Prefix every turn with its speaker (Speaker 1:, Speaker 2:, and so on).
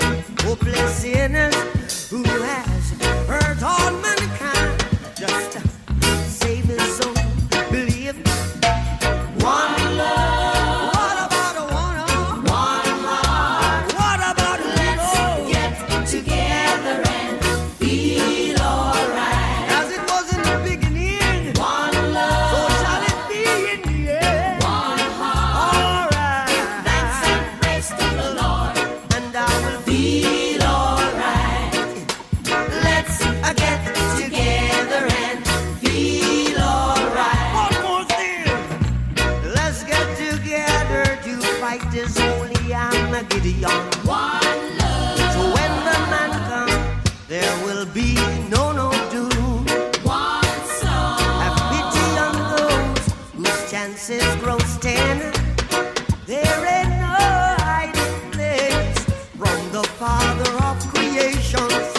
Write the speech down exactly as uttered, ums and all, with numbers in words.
Speaker 1: hopeless sinners who has hurt all mankind. Just save his soul, believe one love. What about a one heart? One heart. What about a let's little? Get together and feel alright. As it was in the beginning, one love. So shall it be in the end. One heart. Alright. Give thanks and praise to the Lord, and I will feel alright. Let's uh, get together and feel alright. One more thing. Let's get together to fight this holy Armageddon. One love. So when the man comes, there will be no no doom. One soul. Have pity on those whose chances grow thin. There ain't no hiding place from the Father of creation.